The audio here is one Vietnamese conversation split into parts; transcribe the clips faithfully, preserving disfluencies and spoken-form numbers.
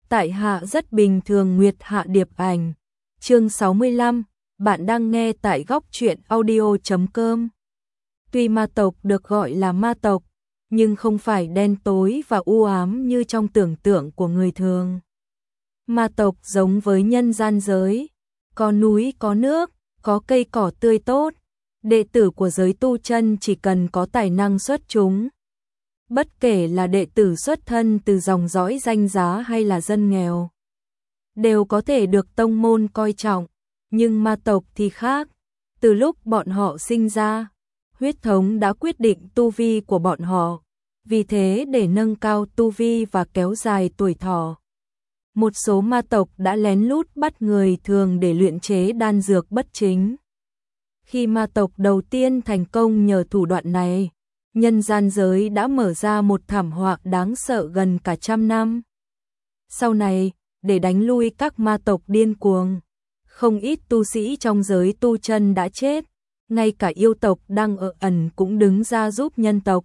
Tại hạ rất bình thường. Nguyệt Hạ Điệp Ảnh. Chương sáu mươi lăm, bạn đang nghe tại góc truyện audio chấm com. Tuy ma tộc được gọi là ma tộc, nhưng không phải đen tối và u ám như trong tưởng tượng của người thường. Ma tộc giống với nhân gian giới, có núi có nước, có cây cỏ tươi tốt. Đệ tử của giới tu chân chỉ cần có tài năng xuất chúng. Bất kể là đệ tử xuất thân từ dòng dõi danh giá hay là dân nghèo, đều có thể được tông môn coi trọng. Nhưng ma tộc thì khác, từ lúc bọn họ sinh ra, huyết thống đã quyết định tu vi của bọn họ. Vì thế để nâng cao tu vi và kéo dài tuổi thọ, một số ma tộc đã lén lút bắt người thường để luyện chế đan dược bất chính. Khi ma tộc đầu tiên thành công nhờ thủ đoạn này, nhân gian giới đã mở ra một thảm họa đáng sợ gần cả trăm năm. Sau này, để đánh lui các ma tộc điên cuồng, không ít tu sĩ trong giới tu chân đã chết, ngay cả yêu tộc đang ở ẩn cũng đứng ra giúp nhân tộc.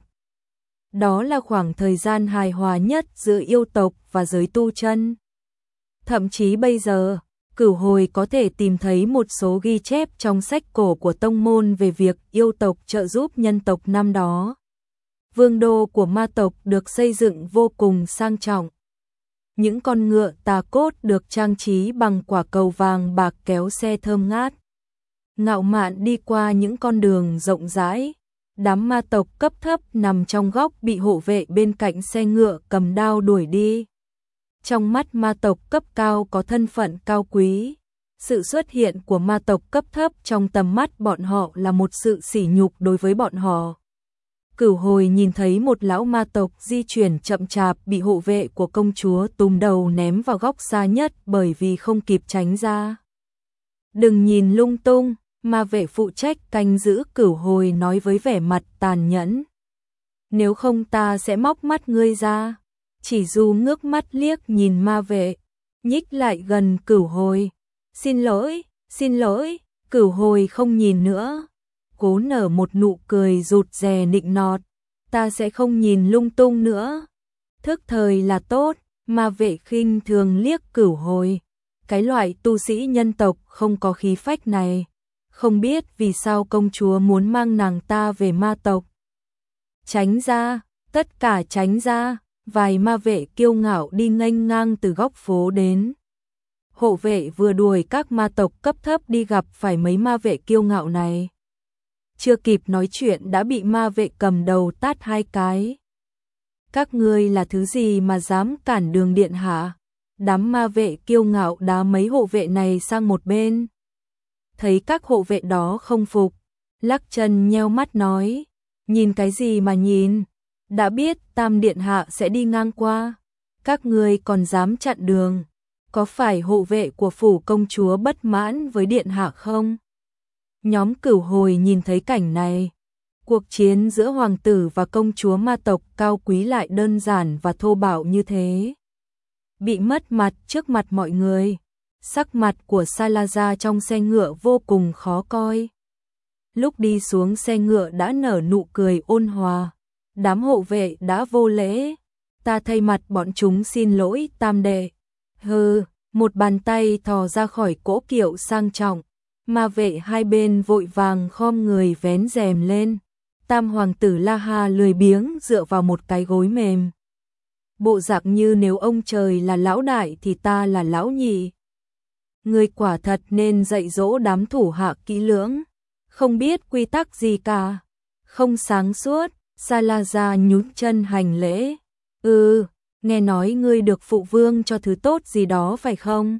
Đó là khoảng thời gian hài hòa nhất giữa yêu tộc và giới tu chân. Thậm chí bây giờ, Cửu Hồi có thể tìm thấy một số ghi chép trong sách cổ của tông môn về việc yêu tộc trợ giúp nhân tộc năm đó. Vương đô của ma tộc được xây dựng vô cùng sang trọng. Những con ngựa tà cốt được trang trí bằng quả cầu vàng bạc kéo xe thơm ngát, ngạo mạn đi qua những con đường rộng rãi. Đám ma tộc cấp thấp nằm trong góc bị hộ vệ bên cạnh xe ngựa cầm đao đuổi đi. Trong mắt ma tộc cấp cao có thân phận cao quý, sự xuất hiện của ma tộc cấp thấp trong tầm mắt bọn họ là một sự sỉ nhục đối với bọn họ. Cửu Hồi nhìn thấy một lão ma tộc di chuyển chậm chạp bị hộ vệ của công chúa túm đầu ném vào góc xa nhất bởi vì không kịp tránh ra. Đừng nhìn lung tung, ma vệ phụ trách canh giữ Cửu Hồi nói với vẻ mặt tàn nhẫn. Nếu không ta sẽ móc mắt ngươi ra. Chỉ Du ngước mắt liếc nhìn ma vệ, nhích lại gần Cửu Hồi. Xin lỗi, xin lỗi, Cửu Hồi không nhìn nữa. Cố nở một nụ cười rụt rè nịnh nọt. Ta sẽ không nhìn lung tung nữa. Thức thời là tốt, ma vệ khinh thường liếc Cửu Hồi. Cái loại tu sĩ nhân tộc không có khí phách này. Không biết vì sao công chúa muốn mang nàng ta về ma tộc. Tránh ra, tất cả tránh ra. Vài ma vệ kiêu ngạo đi nghênh ngang từ góc phố đến. Hộ vệ vừa đuổi các ma tộc cấp thấp đi gặp phải mấy ma vệ kiêu ngạo này. Chưa kịp nói chuyện đã bị ma vệ cầm đầu tát hai cái. Các ngươi là thứ gì mà dám cản đường điện hạ? Đám ma vệ kiêu ngạo đá mấy hộ vệ này sang một bên. Thấy các hộ vệ đó không phục, lắc chân nheo mắt nói, nhìn cái gì mà nhìn? Đã biết Tam Điện Hạ sẽ đi ngang qua, các ngươi còn dám chặn đường, có phải hộ vệ của phủ công chúa bất mãn với Điện Hạ không? Nhóm Cửu Hồi nhìn thấy cảnh này, cuộc chiến giữa hoàng tử và công chúa ma tộc cao quý lại đơn giản và thô bạo như thế. Bị mất mặt trước mặt mọi người, sắc mặt của Salazar trong xe ngựa vô cùng khó coi. Lúc đi xuống xe ngựa đã nở nụ cười ôn hòa. Đám hộ vệ đã vô lễ, ta thay mặt bọn chúng xin lỗi Tam đệ. Hừ, một bàn tay thò ra khỏi cỗ kiệu sang trọng, ma vệ hai bên vội vàng khom người vén rèm lên. Tam hoàng tử La Ha lười biếng dựa vào một cái gối mềm. Bộ dạng như nếu ông trời là lão đại thì ta là lão nhị. Người quả thật nên dạy dỗ đám thủ hạ kỹ lưỡng, không biết quy tắc gì cả, không sáng suốt. Salazar nhún chân hành lễ. Ừ, nghe nói ngươi được phụ vương cho thứ tốt gì đó phải không?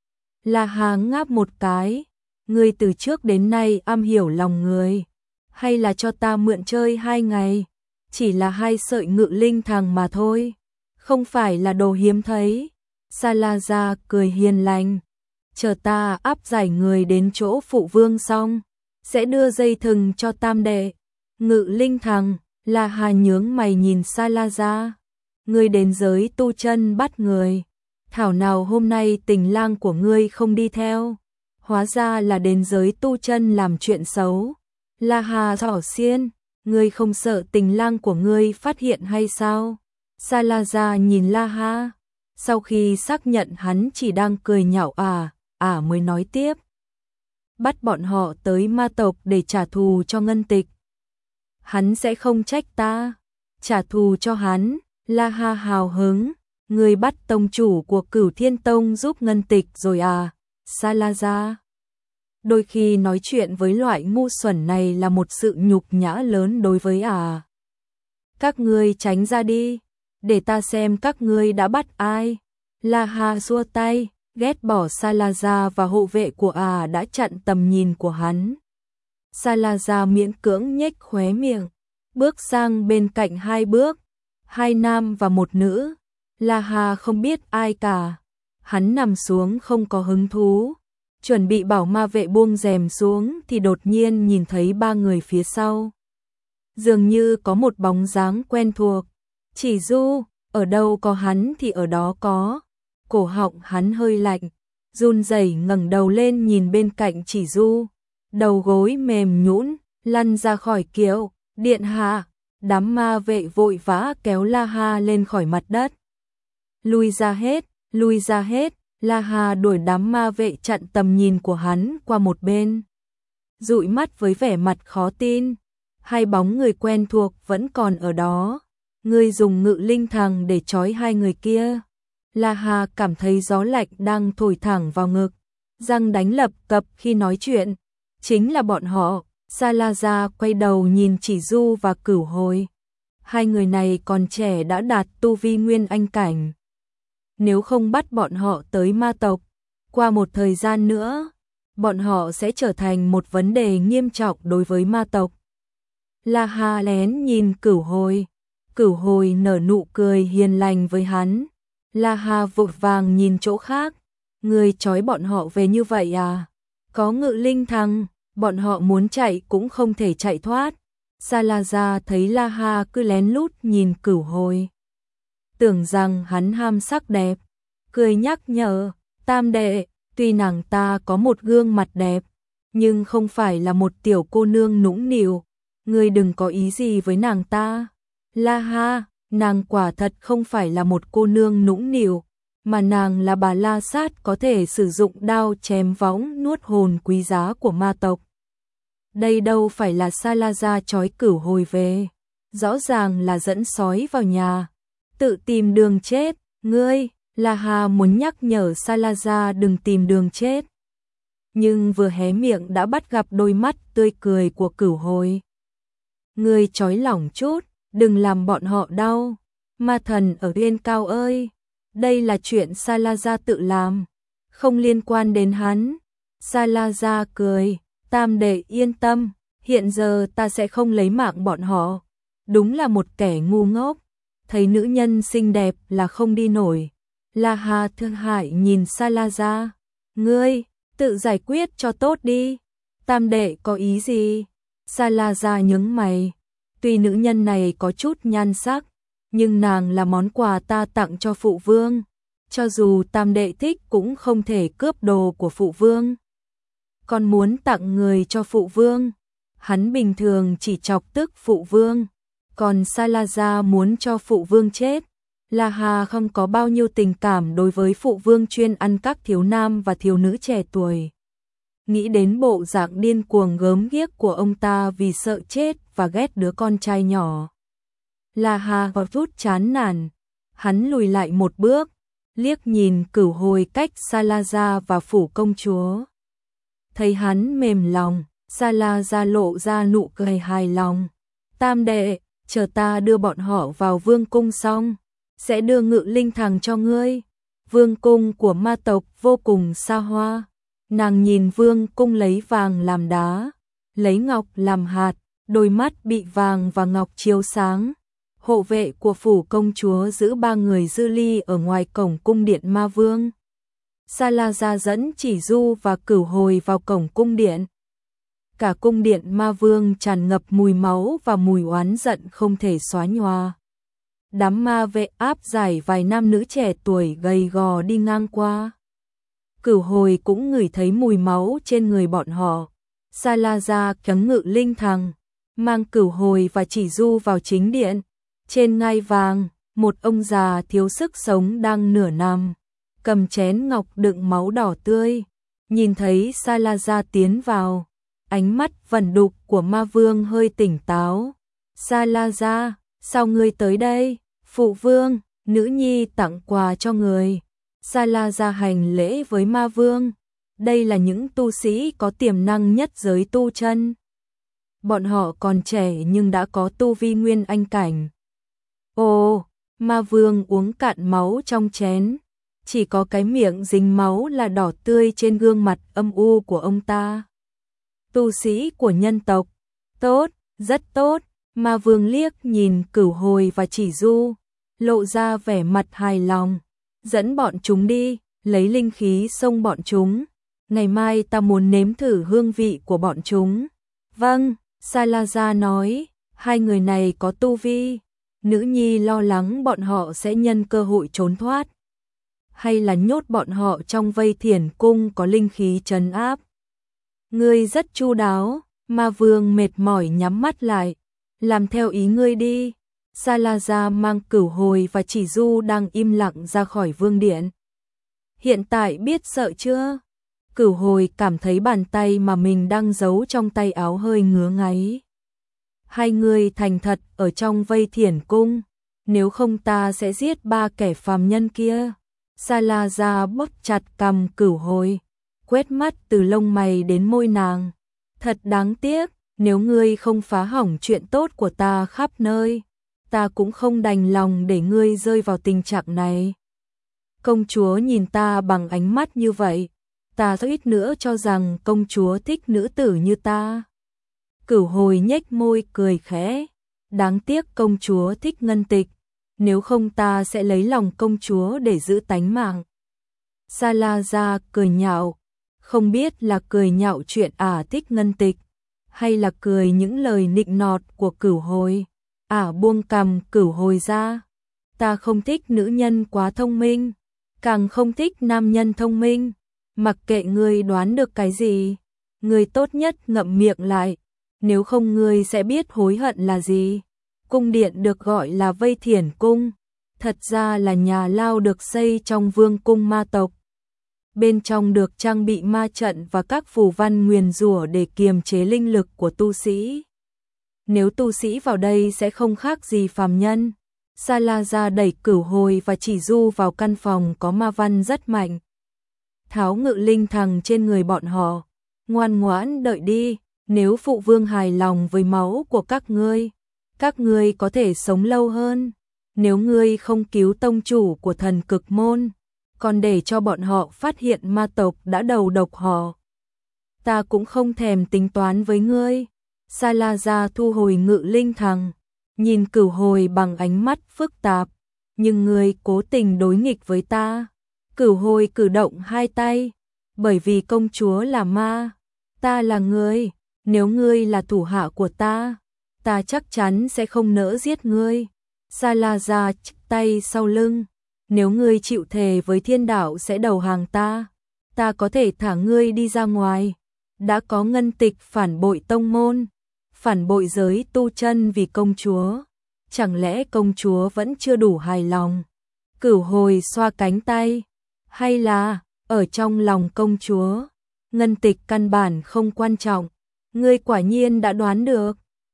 La Ha ngáp một cái. Ngươi từ trước đến nay am hiểu lòng người. Hay là cho ta mượn chơi hai ngày? Chỉ là hai sợi ngự linh thằng mà thôi. Không phải là đồ hiếm thấy. Salazar cười hiền lành. Chờ ta áp giải người đến chỗ phụ vương xong, sẽ đưa dây thừng cho Tam đệ. Ngự linh thằng. La Ha nhướng mày nhìn Salazar. Ngươi đến giới tu chân bắt người. Thảo nào hôm nay tình lang của ngươi không đi theo. Hóa ra là đến giới tu chân làm chuyện xấu. La Ha thỏ xiên. Ngươi không sợ tình lang của ngươi phát hiện hay sao? Salazar nhìn La Ha. Sau khi xác nhận hắn chỉ đang cười nhạo à, à mới nói tiếp. Bắt bọn họ tới ma tộc để trả thù cho Ngân Tịch. Hắn sẽ không trách ta. Trả thù cho hắn, La Ha hào hứng. Người bắt tông chủ của Cửu Thiên Tông giúp Ngân Tịch rồi à, Salazar. Đôi khi nói chuyện với loại ngu xuẩn này là một sự nhục nhã lớn đối với à. Các ngươi tránh ra đi, để ta xem các ngươi đã bắt ai. La Ha xua tay, ghét bỏ Salazar và hộ vệ của à đã chặn tầm nhìn của hắn. Salazar miễn cưỡng nhếch khóe miệng, bước sang bên cạnh hai bước, hai nam và một nữ. La Ha không biết ai cả. Hắn nằm xuống không có hứng thú, chuẩn bị bảo ma vệ buông rèm xuống thì đột nhiên nhìn thấy ba người phía sau. Dường như có một bóng dáng quen thuộc. Chỉ Du, ở đâu có hắn thì ở đó có. Cổ họng hắn hơi lạnh, run rẩy ngẩng đầu lên nhìn bên cạnh Chỉ Du. Đầu gối mềm nhũn, lăn ra khỏi kiệu. Điện hạ. Đám ma vệ vội vã kéo La Ha lên khỏi mặt đất. Lui ra hết, lui ra hết. La Ha đuổi đám ma vệ chặn tầm nhìn của hắn qua một bên. Dụi mắt với vẻ mặt khó tin. Hai bóng người quen thuộc vẫn còn ở đó. Ngươi dùng ngự linh thằng để trói hai người kia. La Ha cảm thấy gió lạnh đang thổi thẳng vào ngực. Răng đánh lập cập khi nói chuyện. Chính là bọn họ. Salazar quay đầu nhìn Chỉ Du và Cửu Hồi. Hai người này còn trẻ đã đạt tu vi nguyên anh cảnh. Nếu không bắt bọn họ tới ma tộc, qua một thời gian nữa, bọn họ sẽ trở thành một vấn đề nghiêm trọng đối với ma tộc. La Ha lén nhìn Cửu Hồi. Cửu Hồi nở nụ cười hiền lành với hắn. La Ha vội vàng nhìn chỗ khác. Người trói bọn họ về như vậy à? Có ngự linh thằng, bọn họ muốn chạy cũng không thể chạy thoát. Salazar thấy La Ha cứ lén lút nhìn Cửu Hồi, tưởng rằng hắn ham sắc đẹp, cười nhắc nhở, tam đệ, tuy nàng ta có một gương mặt đẹp, nhưng không phải là một tiểu cô nương nũng nịu, ngươi đừng có ý gì với nàng ta. La Ha, nàng quả thật không phải là một cô nương nũng nịu, mà nàng là bà La Sát có thể sử dụng đao chém võng nuốt hồn quý giá của ma tộc. Đây đâu phải là Salazar trói Cửu Hồi về, rõ ràng là dẫn sói vào nhà, tự tìm đường chết. Ngươi, La Ha muốn nhắc nhở Salazar đừng tìm đường chết, nhưng vừa hé miệng đã bắt gặp đôi mắt tươi cười của Cửu Hồi. Ngươi trói lỏng chút, đừng làm bọn họ đau. Ma thần ở Yên Cao ơi, đây là chuyện Salazar tự làm, không liên quan đến hắn. Salazar cười, tam đệ yên tâm, hiện giờ ta sẽ không lấy mạng bọn họ. Đúng là một kẻ ngu ngốc, thấy nữ nhân xinh đẹp là không đi nổi. La Ha thương hại nhìn Salazar, ngươi, tự giải quyết cho tốt đi. Tam đệ có ý gì? Salazar nhướng mày, tuy nữ nhân này có chút nhan sắc, nhưng nàng là món quà ta tặng cho phụ vương. Cho dù tam đệ thích cũng không thể cướp đồ của phụ vương. Còn muốn tặng người cho phụ vương, hắn bình thường chỉ chọc tức phụ vương, còn Salazar muốn cho phụ vương chết. La Ha không có bao nhiêu tình cảm đối với phụ vương chuyên ăn các thiếu nam và thiếu nữ trẻ tuổi. Nghĩ đến bộ dạng điên cuồng gớm ghiếc của ông ta vì sợ chết và ghét đứa con trai nhỏ. La Ha có chút chán nản, hắn lùi lại một bước, liếc nhìn Cửu Hồi cách Salazar và phủ công chúa. Thấy hắn mềm lòng, Salazar lộ ra nụ cười hài lòng. Tam đệ, chờ ta đưa bọn họ vào vương cung xong, sẽ đưa ngự linh thằng cho ngươi. Vương cung của ma tộc vô cùng xa hoa. Nàng nhìn vương cung lấy vàng làm đá, lấy ngọc làm hạt, đôi mắt bị vàng và ngọc chiếu sáng. Hộ vệ của phủ công chúa giữ ba người dư ly ở ngoài cổng cung điện ma vương. Salazar dẫn Chỉ Du và Cửu Hồi vào cổng cung điện. Cả cung điện ma vương tràn ngập mùi máu và mùi oán giận không thể xóa nhòa. Đám ma vệ áp giải vài nam nữ trẻ tuổi gầy gò đi ngang qua. Cửu Hồi cũng ngửi thấy mùi máu trên người bọn họ. Salazar cấm ngự linh thằng, mang Cửu Hồi và Chỉ Du vào chính điện. Trên ngai vàng, một ông già thiếu sức sống đang nửa nằm, cầm chén ngọc đựng máu đỏ tươi, nhìn thấy Salazar tiến vào, ánh mắt vẩn đục của ma vương hơi tỉnh táo. Salazar, sao ngươi tới đây? Phụ vương, nữ nhi tặng quà cho người. Salazar hành lễ với ma vương. Đây là những tu sĩ có tiềm năng nhất giới tu chân. Bọn họ còn trẻ nhưng đã có tu vi nguyên anh cảnh. Ồ, ma vương uống cạn máu trong chén. Chỉ có cái miệng dính máu là đỏ tươi trên gương mặt âm u của ông ta. Tu sĩ của nhân tộc. Tốt, rất tốt. Ma vương liếc nhìn Cửu Hồi và Chỉ Du, lộ ra vẻ mặt hài lòng. Dẫn bọn chúng đi, lấy linh khí xông bọn chúng. Ngày mai ta muốn nếm thử hương vị của bọn chúng. Vâng, Salazar nói, hai người này có tu vi. Nữ nhi lo lắng bọn họ sẽ nhân cơ hội trốn thoát. Hay là nhốt bọn họ trong vây thiền cung có linh khí trấn áp. Ngươi rất chu đáo, ma vương mệt mỏi nhắm mắt lại. Làm theo ý ngươi đi. Salazar mang Cửu Hồi và Chỉ Du đang im lặng ra khỏi vương điện. Hiện tại biết sợ chưa? Cửu Hồi cảm thấy bàn tay mà mình đang giấu trong tay áo hơi ngứa ngáy. Hai người thành thật ở trong vây thiền cung, nếu không ta sẽ giết ba kẻ phàm nhân kia. Salazar bóp chặt cằm Cửu Hồi, quét mắt từ lông mày đến môi nàng. Thật đáng tiếc, nếu ngươi không phá hỏng chuyện tốt của ta khắp nơi, ta cũng không đành lòng để ngươi rơi vào tình trạng này. Công chúa nhìn ta bằng ánh mắt như vậy, ta ít nữa cho rằng công chúa thích nữ tử như ta. Cửu Hồi nhếch môi cười khẽ, đáng tiếc công chúa thích Ngân Tịch, nếu không ta sẽ lấy lòng công chúa để giữ tánh mạng. Salazar cười nhạo, không biết là cười nhạo chuyện ả thích Ngân Tịch, hay là cười những lời nịnh nọt của Cửu Hồi. Ả buông cằm Cửu Hồi ra, ta không thích nữ nhân quá thông minh, càng không thích nam nhân thông minh. Mặc kệ ngươi đoán được cái gì, ngươi tốt nhất ngậm miệng lại, nếu không ngươi sẽ biết hối hận là gì. Cung điện được gọi là Vây Thiền Cung, thật ra là nhà lao được xây trong vương cung ma tộc. Bên trong được trang bị ma trận và các phù văn nguyền rủa để kiềm chế linh lực của tu sĩ. Nếu tu sĩ vào đây sẽ không khác gì phàm nhân. Salazar đẩy Cửu Hồi và Chỉ Du vào căn phòng có ma văn rất mạnh. Tháo ngự linh thằng trên người bọn họ, ngoan ngoãn đợi đi, nếu phụ vương hài lòng với máu của các ngươi, các ngươi có thể sống lâu hơn. Nếu ngươi không cứu tông chủ của thần cực môn, còn để cho bọn họ phát hiện ma tộc đã đầu độc họ, ta cũng không thèm tính toán với ngươi. Salazar thu hồi ngự linh thằng, nhìn Cửu Hồi bằng ánh mắt phức tạp, nhưng ngươi cố tình đối nghịch với ta. Cửu Hồi cử động hai tay, bởi vì công chúa là ma, ta là người, nếu ngươi là thủ hạ của ta, ta chắc chắn sẽ không nỡ giết ngươi. Salazar chắp tay sau lưng, nếu ngươi chịu thề với thiên đạo sẽ đầu hàng ta, ta có thể thả ngươi đi ra ngoài. Đã có Ngân Tịch phản bội tông môn, phản bội giới tu chân vì công chúa, chẳng lẽ công chúa vẫn chưa đủ hài lòng? Cửu Hồi xoa cánh tay, hay là ở trong lòng công chúa, Ngân Tịch căn bản không quan trọng. Ngươi quả nhiên đã đoán được.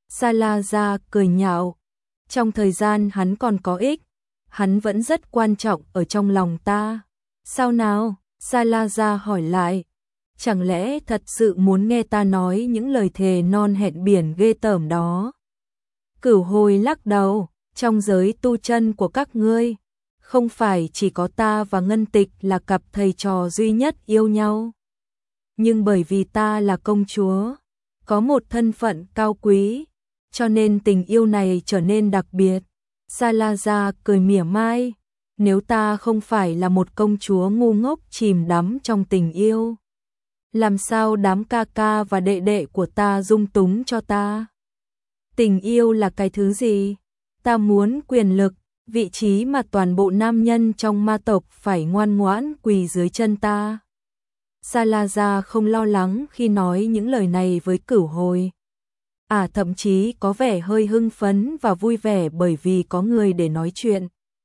Salazar cười nhạo, trong thời gian hắn còn có ích, hắn vẫn rất quan trọng ở trong lòng ta. Sao nào? Salazar hỏi lại, chẳng lẽ thật sự muốn nghe ta nói những lời thề non hẹn biển ghê tởm đó? Cửu Hồi lắc đầu, trong giới tu chân của các ngươi, không phải chỉ có ta và Ngân Tịch là cặp thầy trò duy nhất yêu nhau. Nhưng bởi vì ta là công chúa, có một thân phận cao quý, cho nên tình yêu này trở nên đặc biệt. Salazar cười mỉa mai, nếu ta không phải là một công chúa ngu ngốc chìm đắm trong tình yêu, làm sao đám ca ca và đệ đệ của ta dung túng cho ta? Tình yêu là cái thứ gì? Ta muốn quyền lực, vị trí mà toàn bộ nam nhân trong ma tộc phải ngoan ngoãn quỳ dưới chân ta. Salazar không lo lắng khi nói những lời này với Cửu Hồi. À thậm chí có vẻ hơi hưng phấn và vui vẻ bởi vì có người để nói chuyện.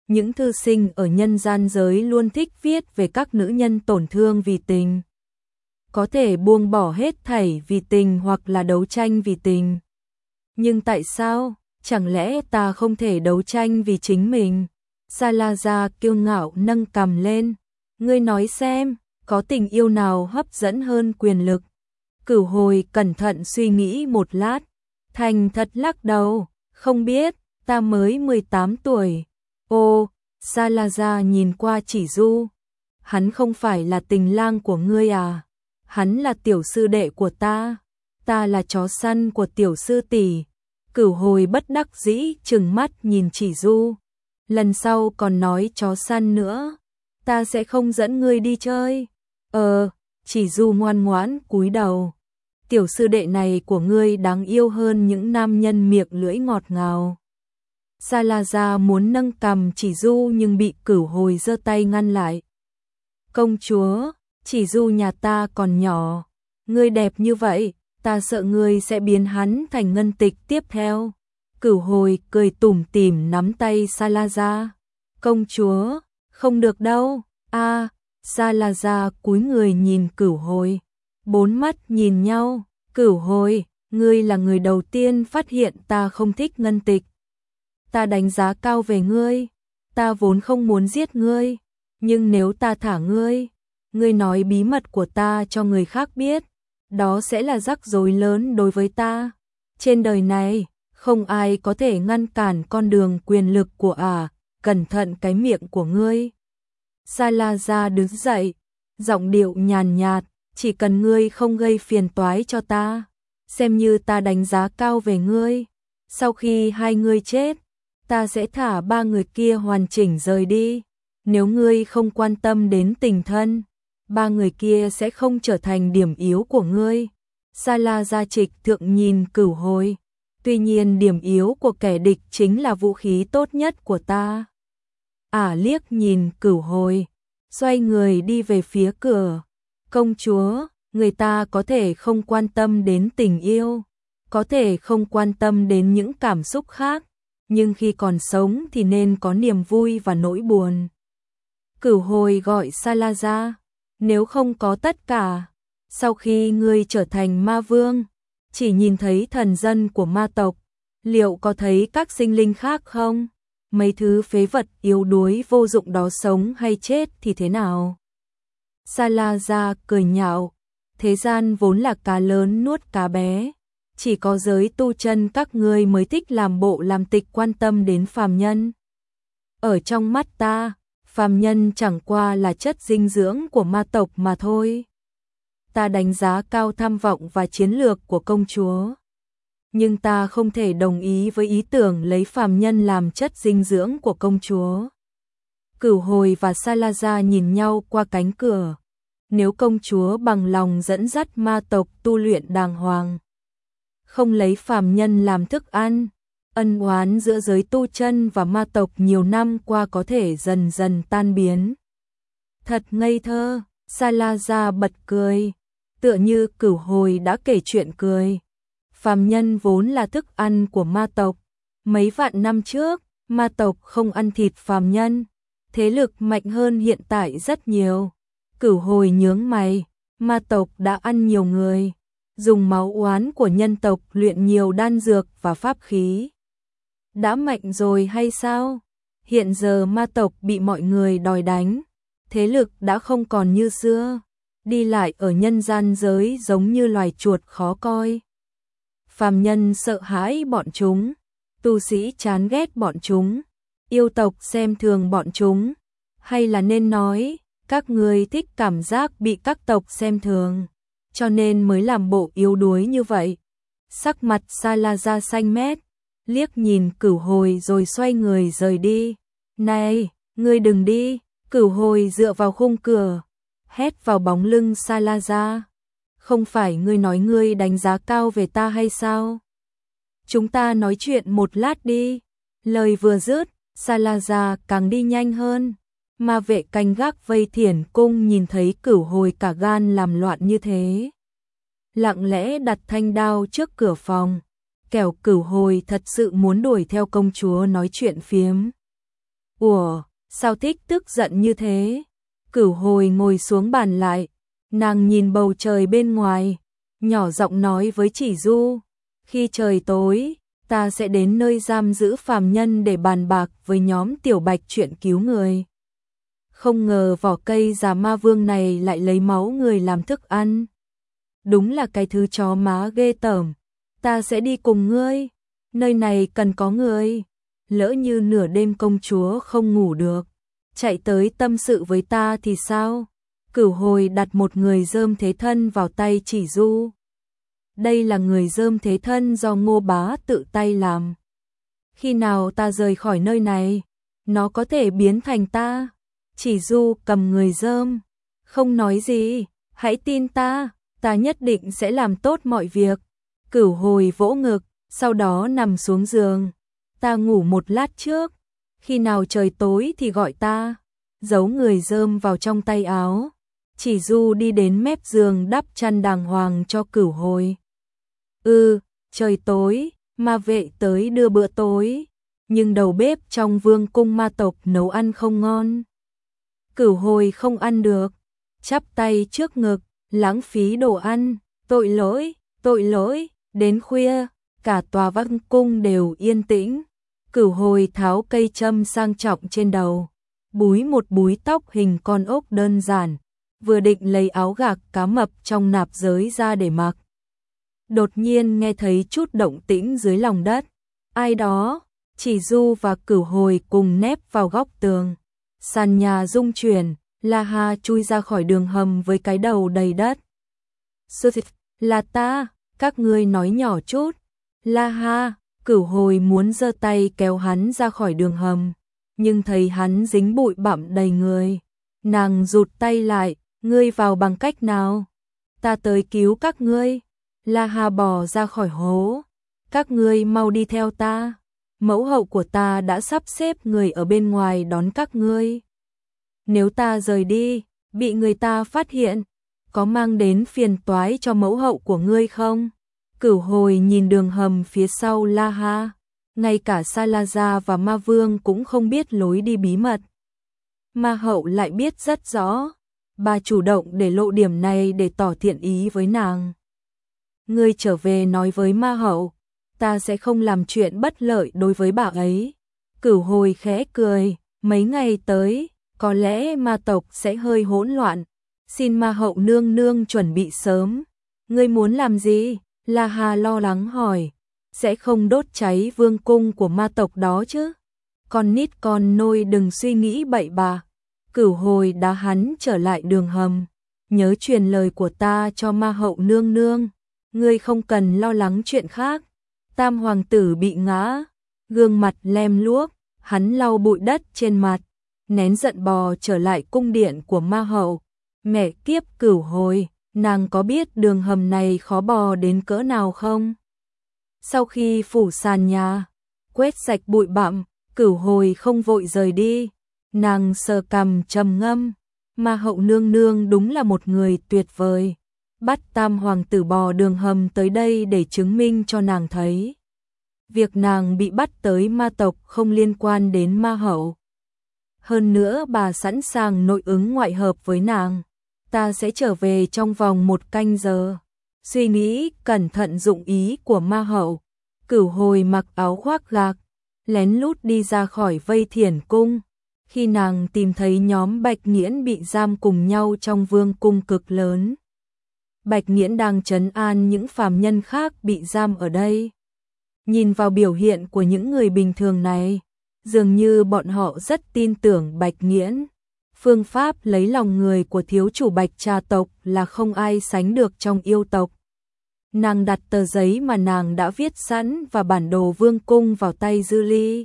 Những thư sinh ở nhân gian giới luôn thích viết về các nữ nhân tổn thương vì tình. Có thể buông bỏ hết thảy vì tình hoặc là đấu tranh vì tình. Nhưng tại sao, chẳng lẽ ta không thể đấu tranh vì chính mình? Salazar kiêu ngạo nâng cằm lên. Ngươi nói xem, có tình yêu nào hấp dẫn hơn quyền lực? Cửu Hồi cẩn thận suy nghĩ một lát, thành thật lắc đầu, không biết, ta mới mười tám tuổi. Ô, Salazar nhìn qua Chỉ Du. Hắn không phải là tình lang của ngươi à? Hắn là tiểu sư đệ của ta, ta là chó săn của tiểu sư tỷ. Cửu Hồi bất đắc dĩ trừng mắt nhìn Chỉ Du. Lần sau còn nói chó săn nữa, ta sẽ không dẫn ngươi đi chơi. Ờ, Chỉ Du ngoan ngoãn cúi đầu. Tiểu sư đệ này của ngươi đáng yêu hơn những nam nhân miệng lưỡi ngọt ngào. Salazar muốn nâng cằm Chỉ Du nhưng bị Cửu Hồi giơ tay ngăn lại. Công chúa, Chỉ Du nhà ta còn nhỏ, ngươi đẹp như vậy, ta sợ ngươi sẽ biến hắn thành ngân tịch tiếp theo. Cửu Hồi cười tủm tỉm nắm tay Salazar. Công chúa, không được đâu. A, à, Salazar cúi người nhìn Cửu Hồi. Bốn mắt nhìn nhau. Cửu Hồi, ngươi là người đầu tiên phát hiện ta không thích ngân tịch. Ta đánh giá cao về ngươi. Ta vốn không muốn giết ngươi, nhưng nếu ta thả ngươi, ngươi nói bí mật của ta cho người khác biết, đó sẽ là rắc rối lớn đối với ta. Trên đời này, không ai có thể ngăn cản con đường quyền lực của ả, à, cẩn thận cái miệng của ngươi. Salazar đứng dậy, giọng điệu nhàn nhạt, chỉ cần ngươi không gây phiền toái cho ta, xem như ta đánh giá cao về ngươi. Sau khi hai ngươi chết, ta sẽ thả ba người kia hoàn chỉnh rời đi. Nếu ngươi không quan tâm đến tình thân, ba người kia sẽ không trở thành điểm yếu của ngươi. Salazar trịch thượng nhìn Cửu Hồi. Tuy nhiên điểm yếu của kẻ địch chính là vũ khí tốt nhất của ta. Ả à, liếc nhìn Cửu Hồi, xoay người đi về phía cửa. Công chúa, người ta có thể không quan tâm đến tình yêu, có thể không quan tâm đến những cảm xúc khác, nhưng khi còn sống thì nên có niềm vui và nỗi buồn. Cửu Hồi gọi Salazar, nếu không có tất cả, sau khi ngươi trở thành ma vương, chỉ nhìn thấy thần dân của ma tộc, liệu có thấy các sinh linh khác không? Mấy thứ phế vật yếu đuối vô dụng đó sống hay chết thì thế nào? Salazar cười nhạo, thế gian vốn là cá lớn nuốt cá bé, chỉ có giới tu chân các ngươi mới thích làm bộ làm tịch quan tâm đến phàm nhân. Ở trong mắt ta, phàm nhân chẳng qua là chất dinh dưỡng của ma tộc mà thôi. Ta đánh giá cao tham vọng và chiến lược của công chúa, nhưng ta không thể đồng ý với ý tưởng lấy phàm nhân làm chất dinh dưỡng của công chúa. Cửu Hồi và Salazar nhìn nhau qua cánh cửa. Nếu công chúa bằng lòng dẫn dắt ma tộc tu luyện đàng hoàng, không lấy phàm nhân làm thức ăn, ân oán giữa giới tu chân và ma tộc nhiều năm qua có thể dần dần tan biến. Thật ngây thơ, Salazar bật cười, tựa như Cửu Hồi đã kể chuyện cười. Phàm nhân vốn là thức ăn của ma tộc. Mấy vạn năm trước, ma tộc không ăn thịt phàm nhân, thế lực mạnh hơn hiện tại rất nhiều. Cửu Hồi nhướng mày, ma tộc đã ăn nhiều người, dùng máu oán của nhân tộc luyện nhiều đan dược và pháp khí. Đã mạnh rồi hay sao? Hiện giờ ma tộc bị mọi người đòi đánh, thế lực đã không còn như xưa, đi lại ở nhân gian giới giống như loài chuột khó coi. Phàm nhân sợ hãi bọn chúng, tu sĩ chán ghét bọn chúng, yêu tộc xem thường bọn chúng, hay là nên nói, các ngươi thích cảm giác bị các tộc xem thường, cho nên mới làm bộ yếu đuối như vậy. Sắc mặt Salazar xanh mét, liếc nhìn Cửu Hồi rồi xoay người rời đi. Này, ngươi đừng đi. Cửu Hồi dựa vào khung cửa, hét vào bóng lưng Salazar. Không phải ngươi nói ngươi đánh giá cao về ta hay sao? Chúng ta nói chuyện một lát đi. Lời vừa dứt, Salazar càng đi nhanh hơn. Ma vệ canh gác vây Thiển cung nhìn thấy Cửu Hồi cả gan làm loạn như thế, lặng lẽ đặt thanh đao trước cửa phòng, kẻo Cửu Hồi thật sự muốn đuổi theo công chúa nói chuyện phiếm. Ủa, sao thích tức giận như thế? Cửu Hồi ngồi xuống bàn lại, nàng nhìn bầu trời bên ngoài, nhỏ giọng nói với Chỉ Du, khi trời tối, ta sẽ đến nơi giam giữ phàm nhân để bàn bạc với nhóm Tiểu Bạch chuyện cứu người. Không ngờ vỏ cây già ma vương này lại lấy máu người làm thức ăn. Đúng là cái thứ chó má ghê tởm. Ta sẽ đi cùng ngươi, nơi này cần có người. Lỡ như nửa đêm công chúa không ngủ được, chạy tới tâm sự với ta thì sao? Cửu Hồi đặt một người dơm thế thân vào tay Chỉ Du. Đây là người dơm thế thân do Ngô Bá tự tay làm. Khi nào ta rời khỏi nơi này, nó có thể biến thành ta. Chỉ Du cầm người dơm, không nói gì, hãy tin ta, ta nhất định sẽ làm tốt mọi việc. Cửu Hồi vỗ ngực, sau đó nằm xuống giường. Ta ngủ một lát trước, khi nào trời tối thì gọi ta. Giấu người dơm vào trong tay áo. Chỉ Du đi đến mép giường đắp chăn đàng hoàng cho Cửu Hồi. Ừ, trời tối, ma vệ tới đưa bữa tối, nhưng đầu bếp trong vương cung ma tộc nấu ăn không ngon. Cửu Hồi không ăn được, chắp tay trước ngực, lãng phí đồ ăn, tội lỗi, tội lỗi. Đến khuya, cả tòa vương cung đều yên tĩnh. Cửu Hồi tháo cây châm sang trọng trên đầu, búi một búi tóc hình con ốc đơn giản, vừa định lấy áo gạc cá mập trong nạp giới ra để mặc. Đột nhiên nghe thấy chút động tĩnh dưới lòng đất. Ai đó? Chỉ Du và Cửu Hồi cùng nép vào góc tường. Sàn nhà rung chuyển, La Ha chui ra khỏi đường hầm với cái đầu đầy đất. Sư thịt, là ta, các ngươi nói nhỏ chút. La Ha, Cửu Hồi muốn giơ tay kéo hắn ra khỏi đường hầm, nhưng thấy hắn dính bụi bặm đầy người. Nàng rụt tay lại, ngươi vào bằng cách nào? Ta tới cứu các ngươi. La Ha bò ra khỏi hố. Các ngươi mau đi theo ta. Mẫu hậu của ta đã sắp xếp người ở bên ngoài đón các ngươi. Nếu ta rời đi, bị người ta phát hiện, có mang đến phiền toái cho mẫu hậu của ngươi không? Cửu Hồi nhìn đường hầm phía sau La Ha. Ngay cả Salazar và Ma Vương cũng không biết lối đi bí mật. Ma hậu lại biết rất rõ. Bà chủ động để lộ điểm này để tỏ thiện ý với nàng. Ngươi trở về nói với ma hậu, ta sẽ không làm chuyện bất lợi đối với bà ấy. Cửu Hồi khẽ cười, mấy ngày tới, có lẽ ma tộc sẽ hơi hỗn loạn. Xin ma hậu nương nương chuẩn bị sớm. Ngươi muốn làm gì? La Ha lo lắng hỏi. Sẽ không đốt cháy vương cung của ma tộc đó chứ? Con nít con nôi đừng suy nghĩ bậy bạ. Cửu Hồi đá hắn trở lại đường hầm. Nhớ truyền lời của ta cho ma hậu nương nương. Ngươi không cần lo lắng chuyện khác. Tam hoàng tử bị ngã, gương mặt lem luốc, hắn lau bụi đất trên mặt, nén giận bò trở lại cung điện của ma hậu. Mẹ kiếp Cửu Hồi, nàng có biết đường hầm này khó bò đến cỡ nào không? Sau khi phủ sàn nhà, quét sạch bụi bặm, Cửu Hồi không vội rời đi. Nàng sờ cằm trầm ngâm, ma hậu nương nương đúng là một người tuyệt vời. Bắt tam hoàng tử bò đường hầm tới đây để chứng minh cho nàng thấy. Việc nàng bị bắt tới ma tộc không liên quan đến ma hậu. Hơn nữa bà sẵn sàng nội ứng ngoại hợp với nàng. Ta sẽ trở về trong vòng một canh giờ. Suy nghĩ cẩn thận dụng ý của ma hậu. Cửu Hồi mặc áo khoác gạc, lén lút đi ra khỏi vây thiền cung. Khi nàng tìm thấy nhóm Bạch Nghiễn bị giam cùng nhau trong vương cung cực lớn. Bạch Nghiễn đang trấn an những phàm nhân khác bị giam ở đây. Nhìn vào biểu hiện của những người bình thường này, dường như bọn họ rất tin tưởng Bạch Nghiễn. Phương pháp lấy lòng người của thiếu chủ Bạch Trà tộc là không ai sánh được trong yêu tộc. Nàng đặt tờ giấy mà nàng đã viết sẵn và bản đồ vương cung vào tay Dư Ly.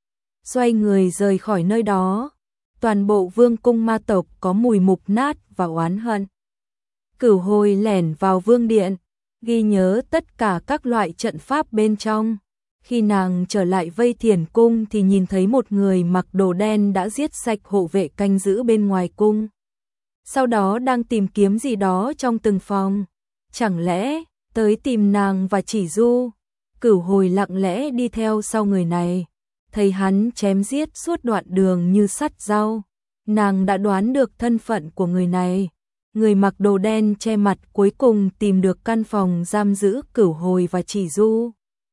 Xoay người rời khỏi nơi đó. Toàn bộ vương cung ma tộc có mùi mục nát và oán hận. Cửu Hồi lẻn vào vương điện, ghi nhớ tất cả các loại trận pháp bên trong. Khi nàng trở lại vây thiền cung thì nhìn thấy một người mặc đồ đen đã giết sạch hộ vệ canh giữ bên ngoài cung. Sau đó đang tìm kiếm gì đó trong từng phòng. Chẳng lẽ tới tìm nàng và Chỉ Du? Cửu Hồi lặng lẽ đi theo sau người này. thấy hắn chém giết suốt đoạn đường như sắt rau, nàng đã đoán được thân phận của người này. Người mặc đồ đen che mặt cuối cùng tìm được căn phòng giam giữ Cửu Hồi và Chỉ Du.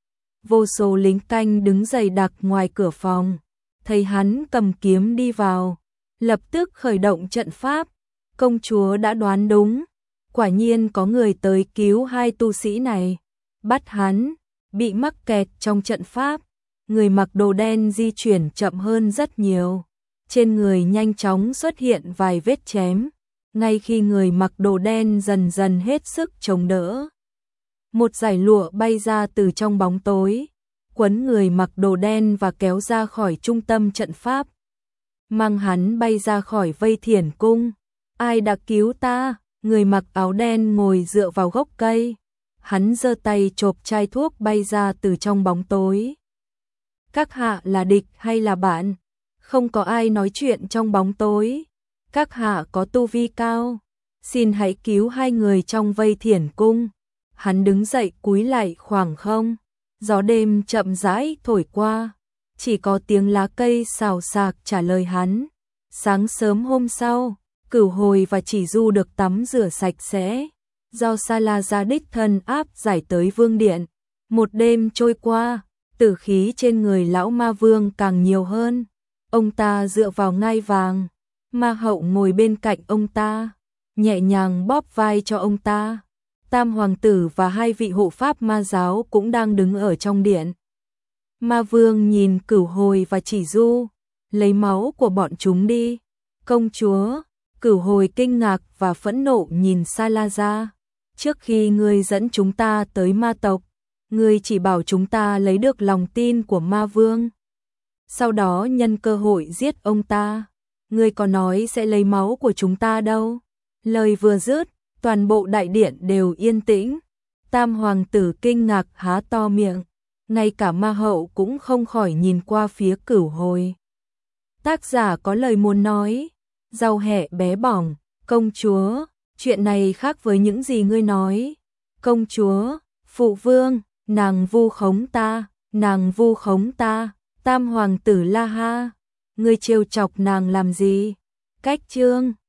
Vô số lính canh đứng dày đặc ngoài cửa phòng, thấy hắn cầm kiếm đi vào, lập tức khởi động trận pháp. Công chúa đã đoán đúng, quả nhiên có người tới cứu hai tu sĩ này, bắt hắn, bị mắc kẹt trong trận pháp. Người mặc đồ đen di chuyển chậm hơn rất nhiều, trên người nhanh chóng xuất hiện vài vết chém. Ngay khi người mặc đồ đen dần dần hết sức chống đỡ, một dải lụa bay ra từ trong bóng tối, quấn người mặc đồ đen và kéo ra khỏi trung tâm trận pháp, mang hắn bay ra khỏi vây thiền cung. Ai đã cứu ta? Người mặc áo đen ngồi dựa vào gốc cây, hắn giơ tay chộp chai thuốc bay ra từ trong bóng tối. Các hạ là địch hay là bạn? Không có ai nói chuyện trong bóng tối. Các hạ có tu vi cao, xin hãy cứu hai người trong vây thiền cung. Hắn đứng dậy cúi lại khoảng không, gió đêm chậm rãi thổi qua, chỉ có tiếng lá cây xào xạc trả lời hắn. Sáng sớm hôm sau, Cửu Hồi và Chỉ Du được tắm rửa sạch sẽ, do Sa-la-gia đích thân áp giải tới vương điện. Một đêm trôi qua, tử khí trên người lão ma vương càng nhiều hơn. Ông ta dựa vào ngai vàng, ma hậu ngồi bên cạnh ông ta, nhẹ nhàng bóp vai cho ông ta. Tam hoàng tử và hai vị hộ pháp ma giáo cũng đang đứng ở trong điện. Ma vương nhìn Cửu Hồi và Chỉ Du, lấy máu của bọn chúng đi. Công chúa. Cửu Hồi kinh ngạc và phẫn nộ nhìn Sa-la-gia. Trước khi ngươi dẫn chúng ta tới ma tộc, ngươi chỉ bảo chúng ta lấy được lòng tin của ma vương, sau đó nhân cơ hội giết ông ta. Ngươi có nói sẽ lấy máu của chúng ta đâu. Lời vừa dứt, toàn bộ đại điện đều yên tĩnh. Tam hoàng tử kinh ngạc há to miệng, ngay cả ma hậu cũng không khỏi nhìn qua phía Cửu Hồi. Tác giả có lời muốn nói. Rau hẹ bé bỏng. Công chúa, chuyện này khác với những gì ngươi nói. Công chúa, phụ vương, nàng vu khống ta, nàng vu khống ta. Tam hoàng tử la ha, ngươi trêu chọc nàng làm gì? Cách chương